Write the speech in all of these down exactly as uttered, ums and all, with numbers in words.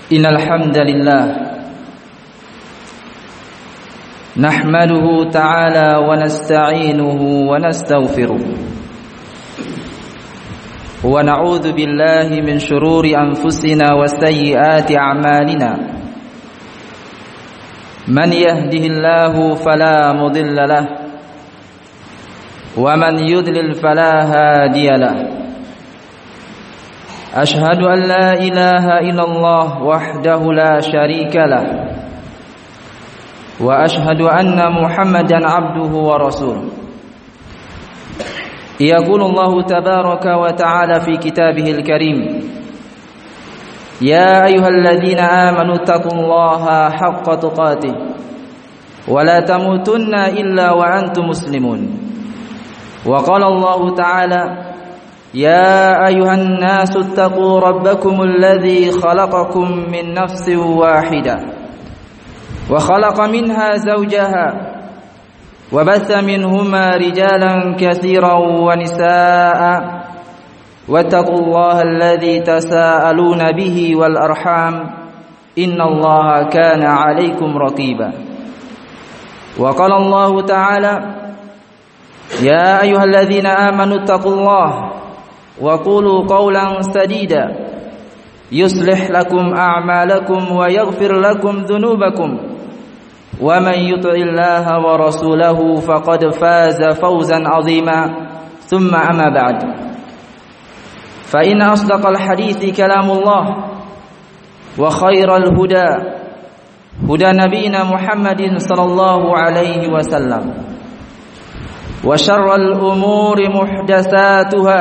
Innal hamdalillah nahmaduhu ta'ala wa nasta'inuhu wa nastaghfiruh wa na'udzu billahi min shururi anfusina wa sayyiati a'malina man yahdihillahu fala mudilla lahu wa man yudlil fala hadiya lahu أشهد أن لا إله إلا الله وحده لا شريك له وأشهد أن محمدا عبده ورسوله يقول الله تبارك وتعالى في كتابه الكريم يا أيها الذين آمنوا اتقوا الله حق تقاته ولا تموتن إلا وأنتم مسلمون وقال الله تعالى يا أيها الناس اتقوا ربكم الذي خلقكم من نفس واحدة وخلق منها زوجها وبث منهما رجالا كثيرا ونساء واتقوا الله الذي تساءلون به والأرحام إن الله كان عليكم رقيبا وقال الله تعالى يا أيها الذين آمنوا اتقوا الله وقولوا قولا سديدا يصلح لكم أعمالكم ويغفر لكم ذنوبكم ومن يطع الله ورسوله فقد فاز فوزا عظيما ثم أما بعد فإن أصدق الحديث كلام الله وخير الهدى هدى نبينا محمد صلى الله عليه وسلم وشر الأمور محدثاتها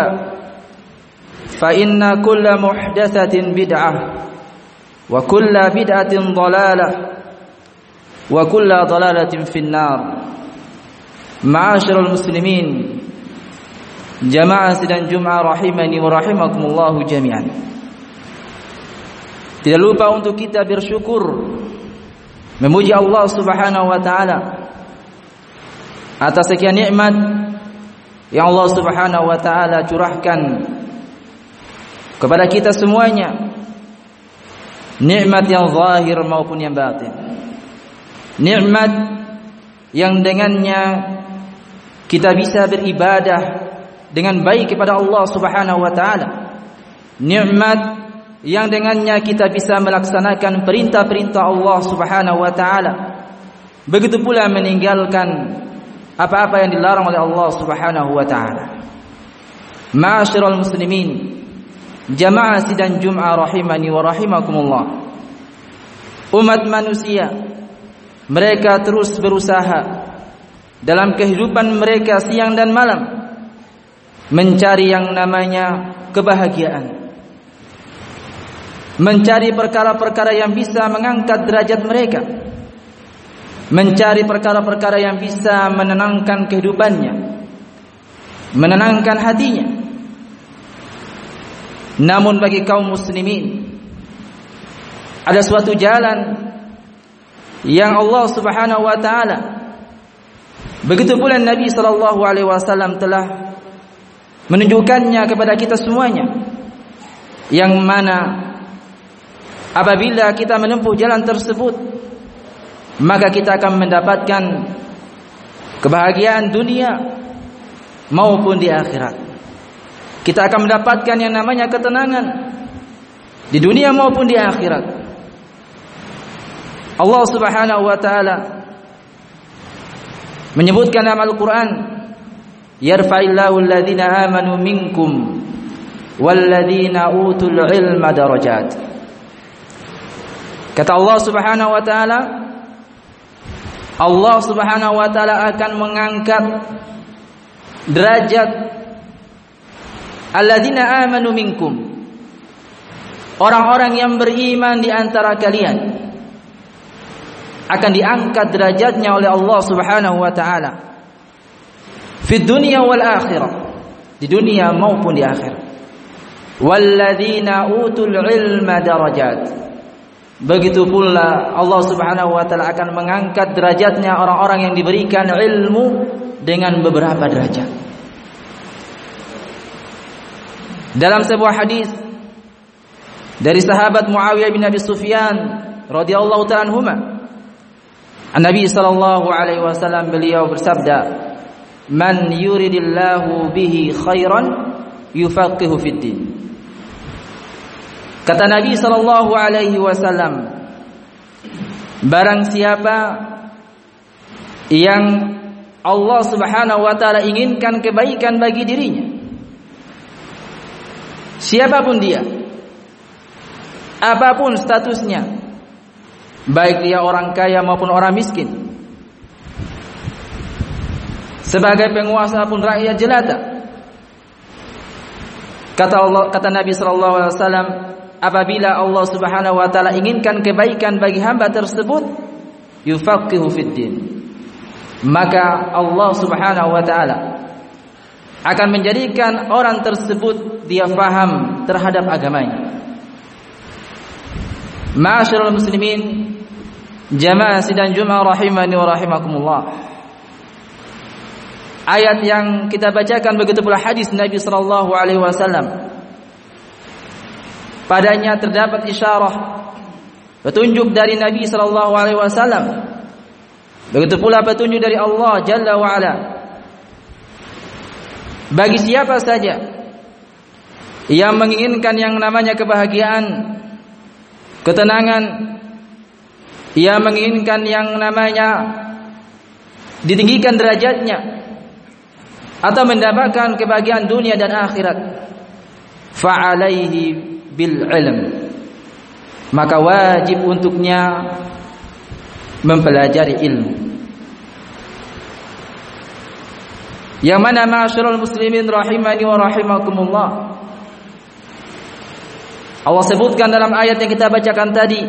فإن كل محدثة بدعة وكل بدعة ضلالة وكل ضلالة في النار. معاشر المسلمين jamaah sidang Jumat rahimani wa rahimakumullah jami'an. Tidak lupa untuk kita bersyukur memuji Allah Subhanahu wa taala atas sekian nikmat yang Allah Subhanahu wa taala curahkan kepada kita semuanya, nikmat yang zahir maupun yang batin, nikmat yang dengannya kita bisa beribadah dengan baik kepada Allah Subhanahu wa taala, nikmat yang dengannya kita bisa melaksanakan perintah-perintah Allah Subhanahu wa taala, begitu pula meninggalkan apa-apa yang dilarang oleh Allah Subhanahu wa taala. Ma'asyiral muslimin, jamaah sidang Jumat rahimani wa rahimakumullah. Umat manusia, mereka terus berusaha dalam kehidupan mereka siang dan malam mencari yang namanya kebahagiaan, mencari perkara-perkara yang bisa mengangkat derajat mereka, mencari perkara-perkara yang bisa menenangkan kehidupannya, menenangkan hatinya. Namun bagi kaum muslimin ada suatu jalan yang Allah Subhanahu wa taala, begitu pula Nabi sallallahu alaihi wasallam telah menunjukkannya kepada kita semuanya, yang mana apabila kita menempuh jalan tersebut maka kita akan mendapatkan kebahagiaan dunia maupun di akhirat. Kita akan mendapatkan yang namanya ketenangan di dunia maupun di akhirat. Allah Subhanahu wa taala menyebutkan dalam Al-Qur'an, yarfa'illahu alladhina amanu minkum walladhina utul ilma darajat. Kata Allah Subhanahu wa taala, Allah Subhanahu wa taala akan mengangkat derajat alladzina amanu minkum, orang-orang yang beriman di antara kalian akan diangkat derajatnya oleh Allah Subhanahu wa taala fid dunya wal akhirah, di dunia maupun di akhirat. Walladzina utul ilma darajat, begitu pula Allah Subhanahu wa taala akan mengangkat derajatnya orang-orang yang diberikan ilmu dengan beberapa derajat. Dalam sebuah hadis dari sahabat Muawiyah bin Abi Sufyan radhiyallahu ta'ala anhuma, Nabi sallallahu alaihi wasallam beliau bersabda, "Man yuridillahu bihi khairan yufaqihu fid din." Kata Nabi sallallahu alaihi wasallam, barang siapa yang Allah Subhanahu wa taala inginkan kebaikan bagi dirinya, siapapun dia, apapun statusnya, baik dia orang kaya maupun orang miskin, sebagai penguasa pun rakyat jelata, kata Allah, kata Nabi sallallahu alaihi wasallam, apabila Allah Subhanahu wa taala inginkan kebaikan bagi hamba tersebut, yufaqihu fid din, maka Allah Subhanahu wa taala akan menjadikan orang tersebut dia faham terhadap agamanya. Ma'asyiral muslimin, jamaah sidang Jumat rahimani wa rahimakumullah. Ayat yang kita bacakan, begitu pula hadis Nabi sallallahu alaihi wasallam, padanya terdapat isyarah, petunjuk dari Nabi sallallahu alaihi wasallam, begitu pula petunjuk dari Allah Jalla wa Ala bagi siapa saja yang menginginkan yang namanya kebahagiaan, ketenangan, yang menginginkan yang namanya ditinggikan derajatnya atau mendapatkan kebahagiaan dunia dan akhirat, fa'alaihi bil ilm, maka wajib untuknya mempelajari ilmu. Yang mana ma'asyiral muslimin rahimani wa rahimakumullah, Allah sebutkan dalam ayat yang kita bacakan tadi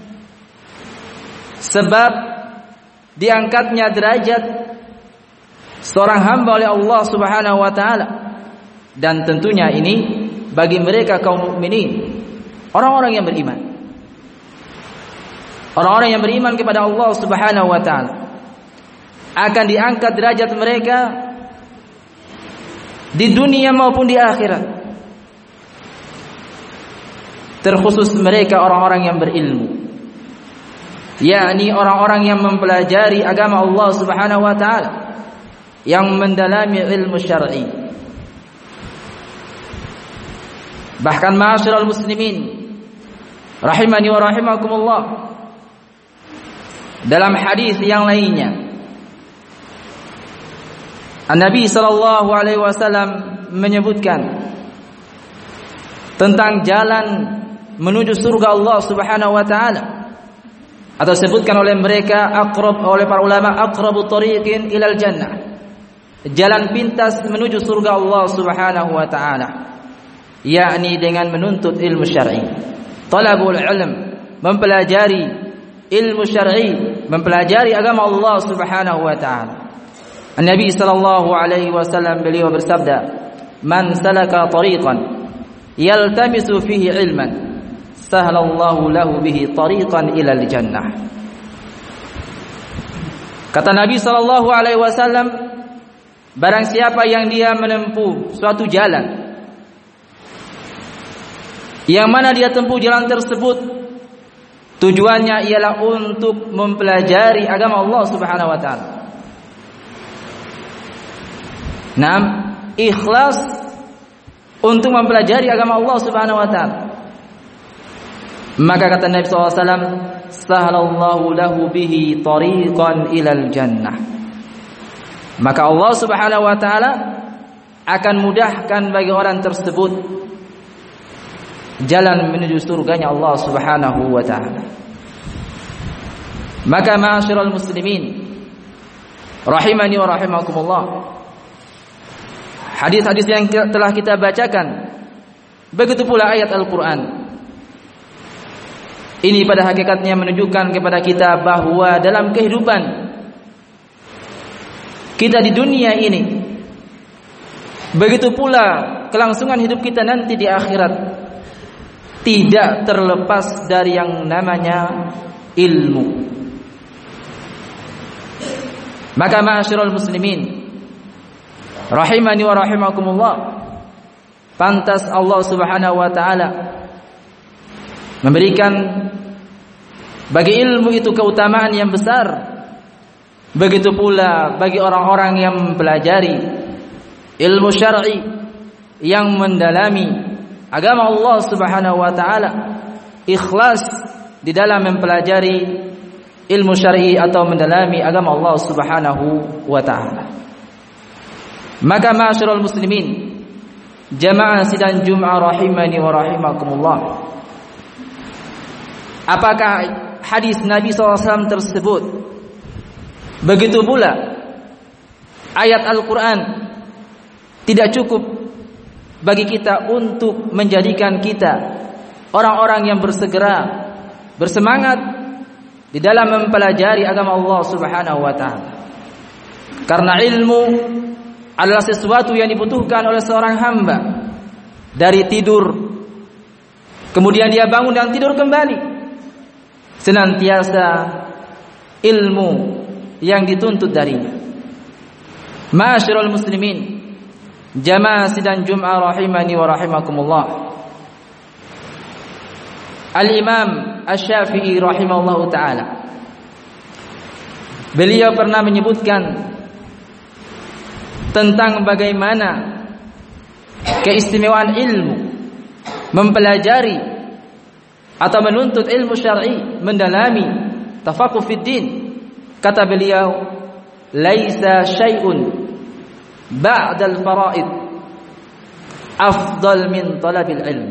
sebab diangkatnya derajat seorang hamba oleh Allah Subhanahu wa taala, dan tentunya ini bagi mereka kaum mukminin, orang-orang yang beriman, orang-orang yang beriman kepada Allah Subhanahu wa taala, akan diangkat derajat mereka di dunia maupun di akhirat. Terkhusus mereka orang-orang yang berilmu, yakni orang-orang yang mempelajari agama Allah Subhanahu wa taala, yang mendalami ilmu syar'i. Bahkan ma'asyiral muslimin rahimani wa rahimakumullah, dalam hadis yang lainnya An-Nabi sallallahu alaihi wasallam menyebutkan tentang jalan menuju surga Allah Subhanahu wa taala, atau sebutkan oleh mereka aqrab, oleh para ulama, aqrabu tariqin ilal jannah, jalan pintas menuju surga Allah Subhanahu wa taala, yakni dengan menuntut ilmu syar'i, talabul ilm, mempelajari ilmu syar'i, mempelajari agama Allah Subhanahu wa taala. Nabi sallallahu alaihi wasallam beliau bersabda, "Man salaka tariqan yaltamisu fihi ilman, sahhalallahu lahu bihi tariqan ilal jannah." Kata Nabi sallallahu alaihi wasallam, barang siapa yang dia menempuh suatu jalan, yang mana dia tempuh jalan tersebut tujuannya ialah untuk mempelajari agama Allah Subhanahu wa taala. Naam, ikhlas untuk mempelajari agama Allah Subhanahu wa taala. Maka kata Nabi sallallahu alaihi wasallam, "Sahhalallahu lahu bihi tariqan ilal jannah." Maka Allah Subhanahu wa taala akan mudahkan bagi orang tersebut jalan menuju surganya Allah Subhanahu wa taala. Maka ma'asyiral muslimin rahimani wa rahimakumullah, hadis-hadis yang telah kita bacakan, begitu pula ayat Al-Quran, ini pada hakikatnya menunjukkan kepada kita bahwa dalam kehidupan kita di dunia ini, begitu pula kelangsungan hidup kita nanti di akhirat, tidak terlepas dari yang namanya ilmu. Maka ma'asyiral muslimin rahimani wa rahimakumullah, pantas Allah Subhanahu wa taala memberikan bagi ilmu itu keutamaan yang besar. Begitu pula bagi orang-orang yang mempelajari ilmu syar'i, yang mendalami agama Allah Subhanahu wa taala, ikhlas di dalam mempelajari ilmu syar'i atau mendalami agama Allah Subhanahu wa taala. Maka ma'asyiral muslimin, jamaah sidang Jumat rahimani wa rahimakumullah, apakah hadis Nabi sallallahu alaihi wasallam tersebut, begitu pula ayat Al-Quran tidak cukup bagi kita untuk menjadikan kita orang-orang yang bersegera, bersemangat di dalam mempelajari agama Allah Subhanahu wa taala? Karena ilmu adalah sesuatu yang dibutuhkan oleh seorang hamba dari tidur, kemudian dia bangun dan tidur kembali. Senantiasa ilmu yang dituntut darinya. Ma'asyiral muslimin, jamaah sidang Jumat rahimani wa rahimakumullah. Al-Imam Asy-Syafi'i rahimahullahu taala, beliau pernah menyebutkan tentang bagaimana keistimewaan ilmu, mempelajari atau menuntut ilmu syar'i, mendalami tafaqquh fid din. Kata beliau, laisa syai'un ba'dal fara'id afdal min talabil ilm.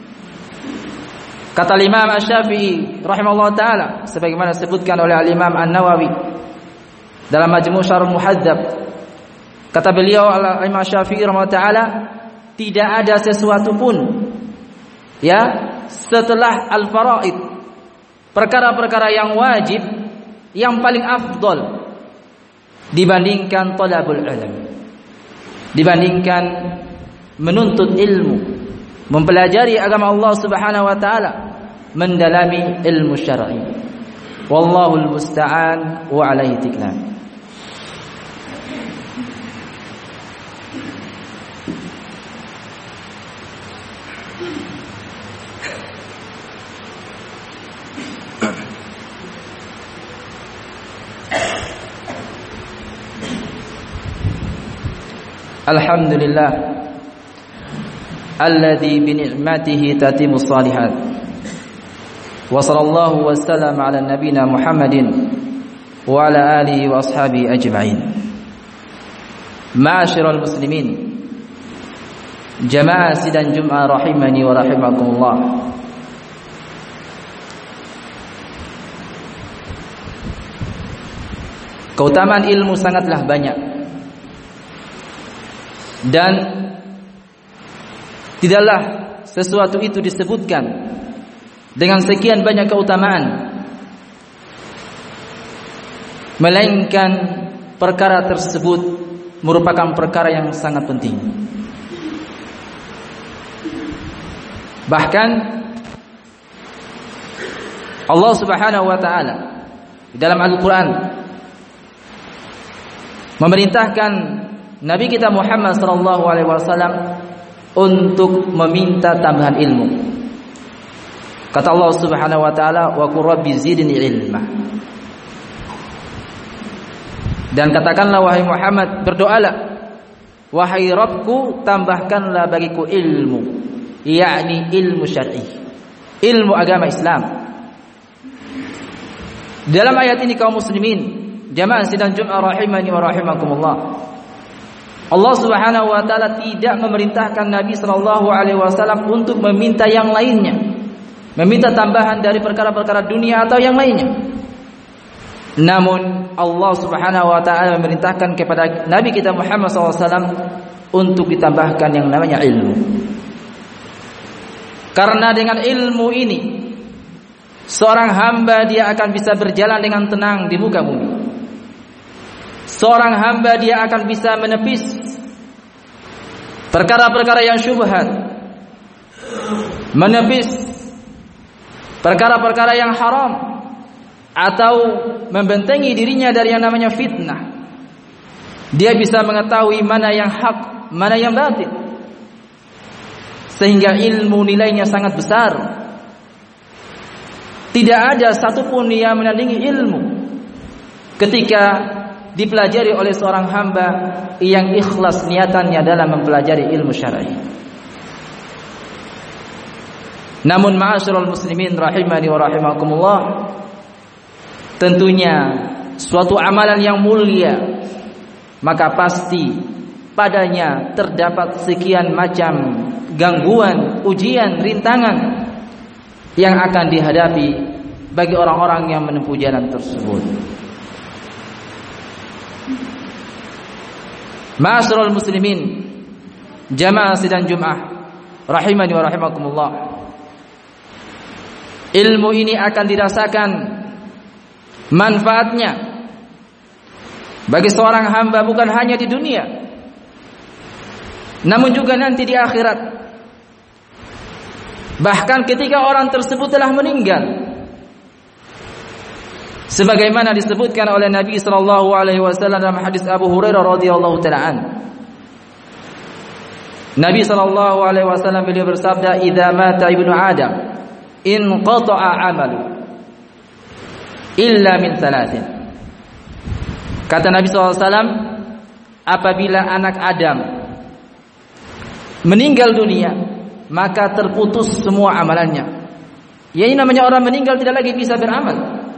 Kata Imam Asy-Syafi'i rahimahullah taala, sebagaimana disebutkan oleh Al-Imam An-Nawawi dalam Majmu' Syarh Muhadzab, kata beliau Al-Imam Asy-Syafi'i rahimahullah taala, tidak ada sesuatu pun ya setelah al-fara'id, perkara-perkara yang wajib, yang paling afdal dibandingkan talabul ilm, dibandingkan menuntut ilmu, mempelajari agama Allah Subhanahu wa taala, mendalami ilmu syar'i. Wallahul musta'an wa alaihi tiklan. Alhamdulillah alladzi bi ni'matihi tatimmus shalihat. Wa sallallahu wa sallam ala nabiyyina Muhammadin wa ala alihi wa ashabihi ajma'in. Ma'asyiral muslimin, jamaah sidang Jumat rahimani wa rahimakumullah. Keutamaan ilmu sangatlah banyak, dan tidaklah sesuatu itu disebutkan dengan sekian banyak keutamaan, melainkan perkara tersebut merupakan perkara yang sangat penting. Bahkan Allah Subhanahu wa taala di dalam Al-Quran memerintahkan Nabi kita Muhammad sallallahu alaihi wasallam untuk meminta tambahan ilmu. Kata Allah Subhanahu wa taala, wa qur rabbi zidni ilma. Dan katakanlah wahai Muhammad, berdoalah, wahai Rabbku, tambahkanlah bagiku ilmu, yakni ilmu syar'i, ilmu agama Islam. Dalam ayat ini kaum muslimin, jamaah sidang Jumat rahimani wa rahimakumullah, Allah Subhanahu wa taala tidak memerintahkan Nabi sallallahu alaihi wasallam untuk meminta yang lainnya, meminta tambahan dari perkara-perkara dunia atau yang lainnya. Namun Allah Subhanahu wa taala memerintahkan kepada Nabi kita Muhammad sallallahu alaihi wasallam untuk ditambahkan yang namanya ilmu. Karena dengan ilmu ini seorang hamba dia akan bisa berjalan dengan tenang di muka bumi. Seorang hamba dia akan bisa menepis perkara-perkara yang syubhat, menepis perkara-perkara yang haram, atau membentengi dirinya dari yang namanya fitnah. Dia bisa mengetahui mana yang hak, mana yang batil, sehingga ilmu nilainya sangat besar. Tidak ada satupun yang menandingi ilmu ketika dipelajari oleh seorang hamba yang ikhlas niatannya dalam mempelajari ilmu syar'i. Namun ma'asyiral muslimin rahimani wa rahimakumullah, tentunya suatu amalan yang mulia, maka pasti padanya terdapat sekian macam gangguan, ujian, rintangan yang akan dihadapi bagi orang-orang yang menempuh jalan tersebut. Ma'asyiral muslimin, jamaah sidang Jumat rahimani wa rahimakumullah, ilmu ini akan dirasakan manfaatnya bagi seorang hamba bukan hanya di dunia, namun juga nanti di akhirat. Bahkan ketika orang tersebut telah meninggal, sebagaimana disebutkan oleh Nabi sallallahu alaihi wasallam dalam hadis Abu Hurairah radhiyallahu taala an. Nabi sallallahu alaihi wasallam beliau bersabda, "Idza mata ibnu Adam, inqata'a 'amalu illa min thalathin." Kata Nabi sallallahu alaihi wasallam, apabila anak Adam meninggal dunia, maka terputus semua amalannya. Ya, ini namanya orang meninggal tidak lagi bisa beramal.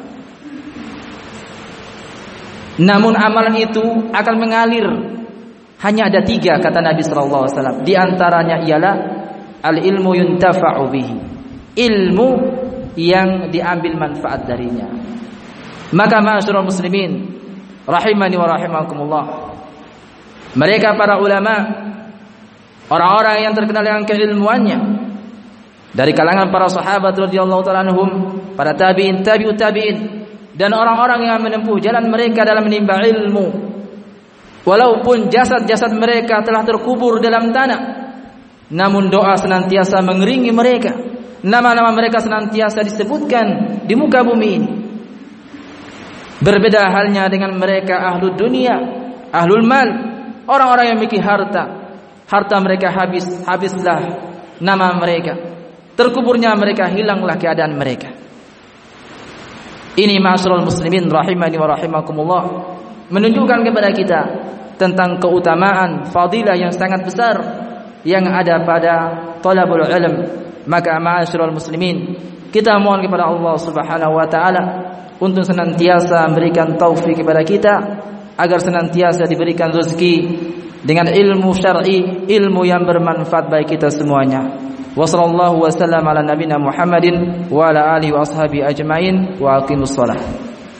Namun amalan itu akan mengalir. Hanya ada tiga kata Nabi sallallahu alaihi wasallam. Di antaranya ialah al-ilmu yuntafa'u bihi, ilmu yang diambil manfaat darinya. Maka ma'asyiral muslimin rahimani wa rahimakumullah, mereka para ulama, orang-orang yang terkenal dengan keilmuannya, dari kalangan para sahabat radhiyallahu ta'ala anhum, para tabi'in, tabi'ut tabi'in, dan orang-orang yang menempuh jalan mereka dalam menimba ilmu, walaupun jasad-jasad mereka telah terkubur dalam tanah, namun doa senantiasa mengiringi mereka, nama-nama mereka senantiasa disebutkan di muka bumi ini. Berbeda halnya dengan mereka ahlul dunia, ahlul mal, orang-orang yang memiliki harta. Harta mereka habis, habislah nama mereka, terkuburnya mereka, hilanglah keadaan mereka. Ini ma'asyiral muslimin rahimani wa rahimakumullah, menunjukkan kepada kita tentang keutamaan fadilah yang sangat besar yang ada pada talabul ilm. Maka ma'asyiral muslimin, kita mohon kepada Allah Subhanahu wa taala untuk senantiasa memberikan taufik kepada kita agar senantiasa diberikan rezeki dengan ilmu syar'i, ilmu yang bermanfaat bagi kita semuanya. Wa sallallahu wasallam ala nabiyina Muhammadin wa ala alihi wa ashabihi ajmain wa aqimus shalah.